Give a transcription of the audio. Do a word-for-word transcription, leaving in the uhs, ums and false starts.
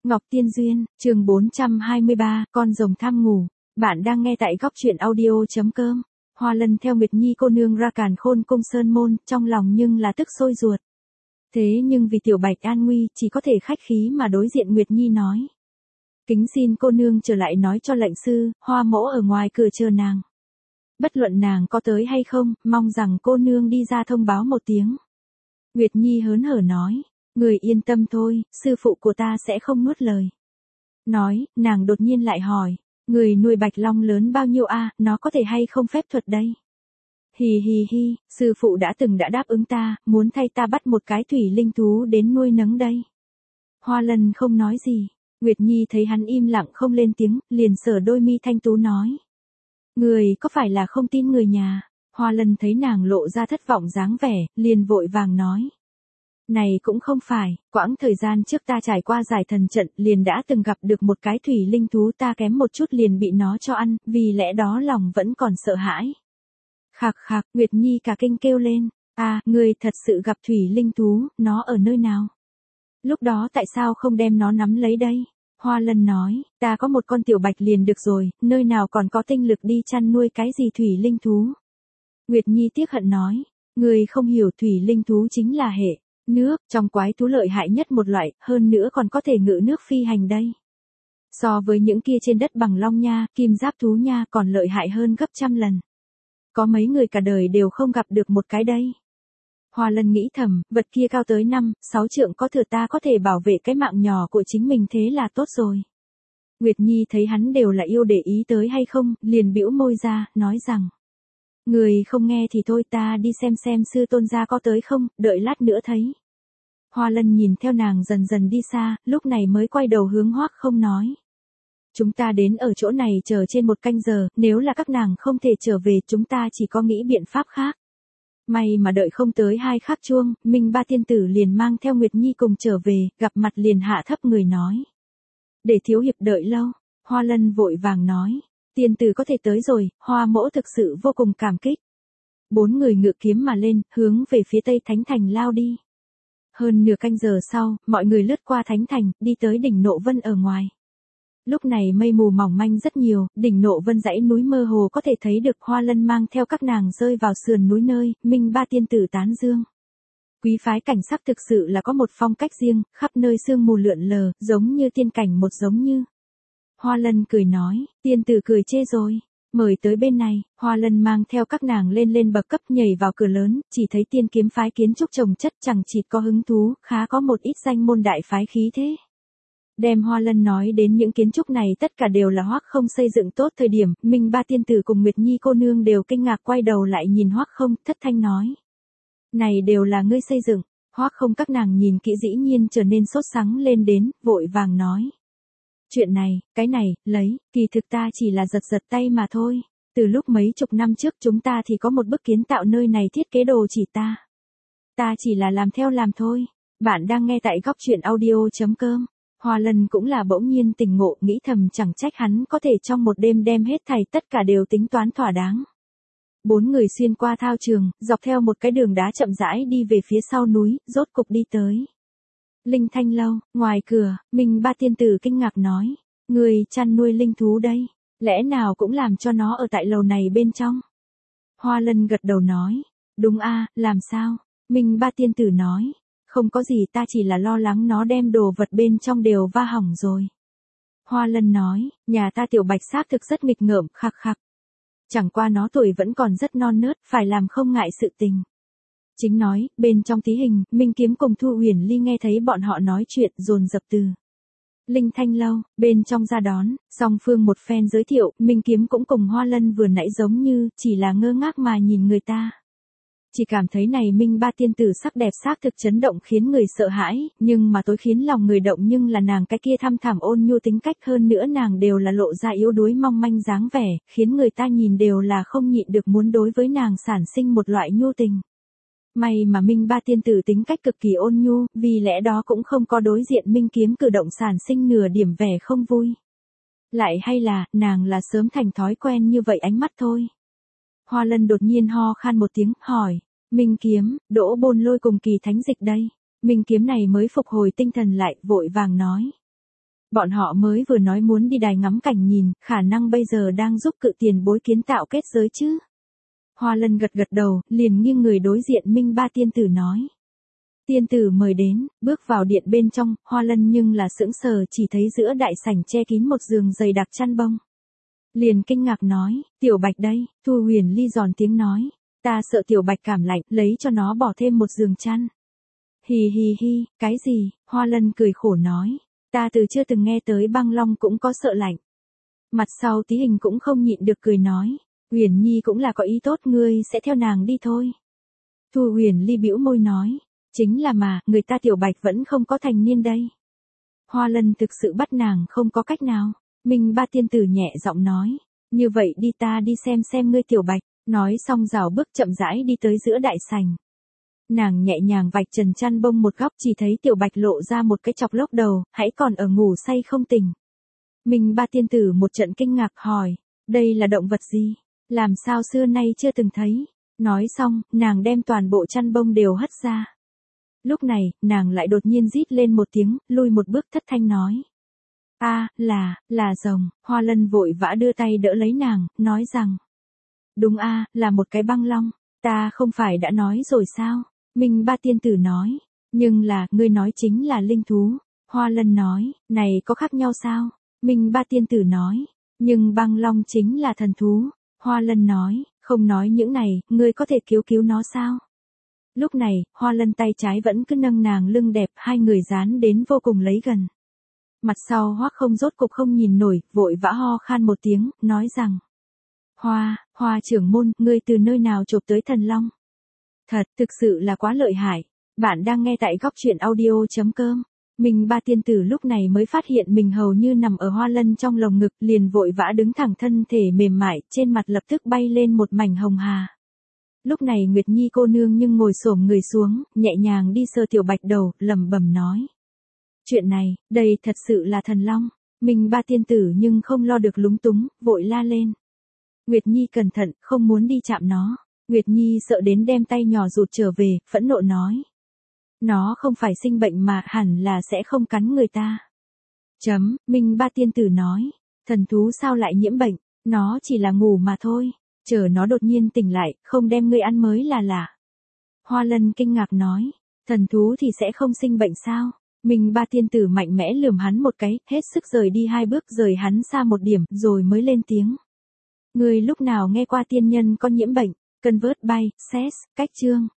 Ngọc Tiên Duyên, chương bốn trăm hai mươi ba, con rồng tham ngủ. Bạn đang nghe tại góc truyện audio.com. Hoa Lân theo Nguyệt Nhi cô nương ra Càn Khôn cung sơn môn, trong lòng nhưng là tức sôi ruột. Thế nhưng vì tiểu bạch an nguy, chỉ có thể khách khí mà đối diện Nguyệt Nhi nói. Kính xin cô nương trở lại nói cho lệnh sư, Hoa mỗ ở ngoài cửa chờ nàng. Bất luận nàng có tới hay không, mong rằng cô nương đi ra thông báo một tiếng. Nguyệt Nhi hớn hở nói. Người yên tâm thôi, sư phụ của ta sẽ không nuốt lời. Nói, nàng đột nhiên lại hỏi, người nuôi bạch long lớn bao nhiêu a, à, nó có thể hay không phép thuật đây? Hì hì hi, sư phụ đã từng đã đáp ứng ta, muốn thay ta bắt một cái thủy linh thú đến nuôi nấng đây. Hoa Lân không nói gì, Nguyệt Nhi thấy hắn im lặng không lên tiếng, liền sờ đôi mi thanh tú nói. Người có phải là không tin người nhà? Hoa Lân thấy nàng lộ ra thất vọng dáng vẻ, liền vội vàng nói. Này cũng không phải, quãng thời gian trước ta trải qua giải thần trận liền đã từng gặp được một cái thủy linh thú, ta kém một chút liền bị nó cho ăn, vì lẽ đó lòng vẫn còn sợ hãi. Khạc khạc, Nguyệt Nhi cả kinh kêu lên, à, người thật sự gặp thủy linh thú, nó ở nơi nào? Lúc đó tại sao không đem nó nắm lấy đây? Hoa Lân nói, ta có một con tiểu bạch liền được rồi, nơi nào còn có tinh lực đi chăn nuôi cái gì thủy linh thú? Nguyệt Nhi tiếc hận nói, người không hiểu thủy linh thú chính là hệ nước, trong quái thú lợi hại nhất một loại, hơn nữa còn có thể ngự nước phi hành đây. So với những kia trên đất bằng long nha, kim giáp thú nha còn lợi hại hơn gấp trăm lần. Có mấy người cả đời đều không gặp được một cái đây. Hoa Lân nghĩ thầm, vật kia cao tới năm, sáu trượng có thừa, ta có thể bảo vệ cái mạng nhỏ của chính mình thế là tốt rồi. Nguyệt Nhi thấy hắn đều là yêu để ý tới hay không, liền bĩu môi ra, nói rằng. Người không nghe thì thôi, ta đi xem xem sư tôn gia có tới không, đợi lát nữa thấy. Hoa Lân nhìn theo nàng dần dần đi xa, lúc này mới quay đầu hướng Hoắc Không nói. Chúng ta đến ở chỗ này chờ trên một canh giờ, nếu là các nàng không thể trở về chúng ta chỉ có nghĩ biện pháp khác. May mà đợi không tới hai khắc chuông, Minh Ba tiên tử liền mang theo Nguyệt Nhi cùng trở về, gặp mặt liền hạ thấp người nói. Để thiếu hiệp đợi lâu, Hoa Lân vội vàng nói. Tiên tử có thể tới rồi, Hoa mỗ thực sự vô cùng cảm kích. Bốn người ngự kiếm mà lên, hướng về phía Tây Thánh Thành lao đi. Hơn nửa canh giờ sau, mọi người lướt qua Thánh Thành, đi tới đỉnh Nộ Vân ở ngoài. Lúc này mây mù mỏng manh rất nhiều, đỉnh Nộ Vân dãy núi mơ hồ có thể thấy được. Hoa Lân mang theo các nàng rơi vào sườn núi nơi, Minh Ba tiên tử tán dương. Quý phái cảnh sắc thực sự là có một phong cách riêng, khắp nơi sương mù lượn lờ, giống như tiên cảnh một giống như. Hoa Lân cười nói, tiên tử cười chê rồi, mời tới bên này. Hoa Lân mang theo các nàng lên lên bậc cấp, nhảy vào cửa lớn, chỉ thấy tiên kiếm phái kiến trúc chồng chất chẳng chịt có hứng thú, khá có một ít danh môn đại phái khí thế. Đem Hoa Lân nói đến những kiến trúc này tất cả đều là Hoắc Không xây dựng tốt thời điểm, Minh Ba tiên tử cùng Nguyệt Nhi cô nương đều kinh ngạc quay đầu lại nhìn Hoắc Không, thất thanh nói. Này đều là ngươi xây dựng. Hoắc Không các nàng nhìn kỹ dĩ nhiên trở nên sốt sắng lên đến, vội vàng nói. Chuyện này, cái này, lấy, kỳ thực ta chỉ là giật giật tay mà thôi. Từ lúc mấy chục năm trước chúng ta thì có một bức kiến tạo nơi này thiết kế đồ chỉ ta. Ta chỉ là làm theo làm thôi. Bạn đang nghe tại góc truyện audio.com. Hoa Lân cũng là bỗng nhiên tỉnh ngộ, nghĩ thầm chẳng trách hắn có thể trong một đêm đem hết thảy tất cả đều tính toán thỏa đáng. Bốn người xuyên qua thao trường, dọc theo một cái đường đá chậm rãi đi về phía sau núi, rốt cục đi tới. Linh Thanh lâu, ngoài cửa, Minh Ba tiên tử kinh ngạc nói, người chăn nuôi linh thú đây, lẽ nào cũng làm cho nó ở tại lầu này bên trong? Hoa Lân gật đầu nói, đúng a, làm sao? Minh Ba tiên tử nói, không có gì, ta chỉ là lo lắng nó đem đồ vật bên trong đều va hỏng rồi. Hoa Lân nói, nhà ta tiểu bạch xác thực rất nghịch ngợm, khạc khạc. Chẳng qua nó tuổi vẫn còn rất non nớt, phải làm không ngại sự tình. Chính nói, bên trong tí hình, Minh Kiếm cùng Thu Huyền Ly nghe thấy bọn họ nói chuyện, dồn dập từ Linh Thanh lâu, bên trong ra đón, song phương một phen giới thiệu, Minh Kiếm cũng cùng Hoa Lân vừa nãy giống như, chỉ là ngơ ngác mà nhìn người ta. Chỉ cảm thấy này Minh Ba tiên tử sắc đẹp xác thực chấn động khiến người sợ hãi, nhưng mà tối khiến lòng người động nhưng là nàng cái kia thăm thẳm ôn nhu tính cách, hơn nữa nàng đều là lộ ra yếu đuối mong manh dáng vẻ, khiến người ta nhìn đều là không nhịn được muốn đối với nàng sản sinh một loại nhu tình. May mà Minh Ba tiên tử tính cách cực kỳ ôn nhu, vì lẽ đó cũng không có đối diện Minh Kiếm cử động sản sinh nửa điểm vẻ không vui. Lại hay là, nàng là sớm thành thói quen như vậy ánh mắt thôi. Hoa Lân đột nhiên ho khan một tiếng, hỏi, Minh Kiếm, Đỗ Bôn Lôi cùng Kỳ Thánh Dịch đây. Minh Kiếm này mới phục hồi tinh thần lại, vội vàng nói. Bọn họ mới vừa nói muốn đi đài ngắm cảnh nhìn, khả năng bây giờ đang giúp cự tiền bối kiến tạo kết giới chứ. Hoa Lân gật gật đầu, liền nghiêng người đối diện Minh Ba tiên tử nói. Tiên tử mời đến, bước vào điện bên trong, Hoa Lân nhưng là sững sờ chỉ thấy giữa đại sảnh che kín một giường dày đặc chăn bông. Liền kinh ngạc nói, Tiểu Bạch đây, Thu Huyền Ly giòn tiếng nói, ta sợ Tiểu Bạch cảm lạnh, lấy cho nó bỏ thêm một giường chăn. Hì hì hi, cái gì, Hoa Lân cười khổ nói, ta từ chưa từng nghe tới băng long cũng có sợ lạnh. Mặt sau Tí Hình cũng không nhịn được cười nói, Huyền Nhi cũng là có ý tốt, ngươi sẽ theo nàng đi thôi. Thu Huyền Ly bĩu môi nói, chính là mà, người ta Tiểu Bạch vẫn không có thành niên đây. Hoa Lân thực sự bắt nàng không có cách nào. Minh Ba tiên tử nhẹ giọng nói, như vậy đi ta đi xem xem ngươi Tiểu Bạch, nói xong rảo bước chậm rãi đi tới giữa đại sảnh. Nàng nhẹ nhàng vạch trần chăn bông một góc, chỉ thấy Tiểu Bạch lộ ra một cái chọc lốc đầu, hãy còn ở ngủ say không tỉnh. Minh Ba tiên tử một trận kinh ngạc hỏi, đây là động vật gì, làm sao xưa nay chưa từng thấy. Nói xong, nàng đem toàn bộ chăn bông đều hất ra. Lúc này, nàng lại đột nhiên rít lên một tiếng, lui một bước thất thanh nói. A, à, là, là rồng. Hoa Lân vội vã đưa tay đỡ lấy nàng, nói rằng. Đúng a, à, là một cái băng long, ta không phải đã nói rồi sao? Minh Ba tiên tử nói. Nhưng là, ngươi nói chính là linh thú. Hoa Lân nói, này có khác nhau sao? Minh Ba tiên tử nói. Nhưng băng long chính là thần thú. Hoa Lân nói, không nói những này, ngươi có thể cứu cứu nó sao? Lúc này, Hoa Lân tay trái vẫn cứ nâng nàng lưng đẹp, hai người dán đến vô cùng lấy gần. Mặt sau Hoắc Không rốt cục không nhìn nổi, vội vã ho khan một tiếng, nói rằng. Hoa, Hoa trưởng môn, ngươi từ nơi nào chộp tới thần long? Thật, thực sự là quá lợi hại. Bạn đang nghe tại góc truyện audio.com. Minh Ba tiên tử lúc này mới phát hiện mình hầu như nằm ở Hoa Lân trong lồng ngực, liền vội vã đứng thẳng, thân thể mềm mại, trên mặt lập tức bay lên một mảnh hồng hà. Lúc này Nguyệt Nhi cô nương nhưng ngồi xổm người xuống, nhẹ nhàng đi sờ Tiểu Bạch đầu, lẩm bẩm nói. Chuyện này, đây thật sự là thần long. Minh Ba tiên tử nhưng không lo được lúng túng, vội la lên. Nguyệt Nhi cẩn thận, không muốn đi chạm nó. Nguyệt Nhi sợ đến đem tay nhỏ rụt trở về, phẫn nộ nói. Nó không phải sinh bệnh mà hẳn là sẽ không cắn người ta. Chấm, Minh Ba tiên tử nói. Thần thú sao lại nhiễm bệnh, nó chỉ là ngủ mà thôi. Chờ nó đột nhiên tỉnh lại, không đem ngươi ăn mới là lạ. Hoa Lân kinh ngạc nói. Thần thú thì sẽ không sinh bệnh sao? Minh Ba tiên tử mạnh mẽ lườm hắn một cái, hết sức rời đi hai bước, rời hắn xa một điểm, rồi mới lên tiếng. Ngươi lúc nào nghe qua tiên nhân có nhiễm bệnh? Convert by, Ses, cách chương.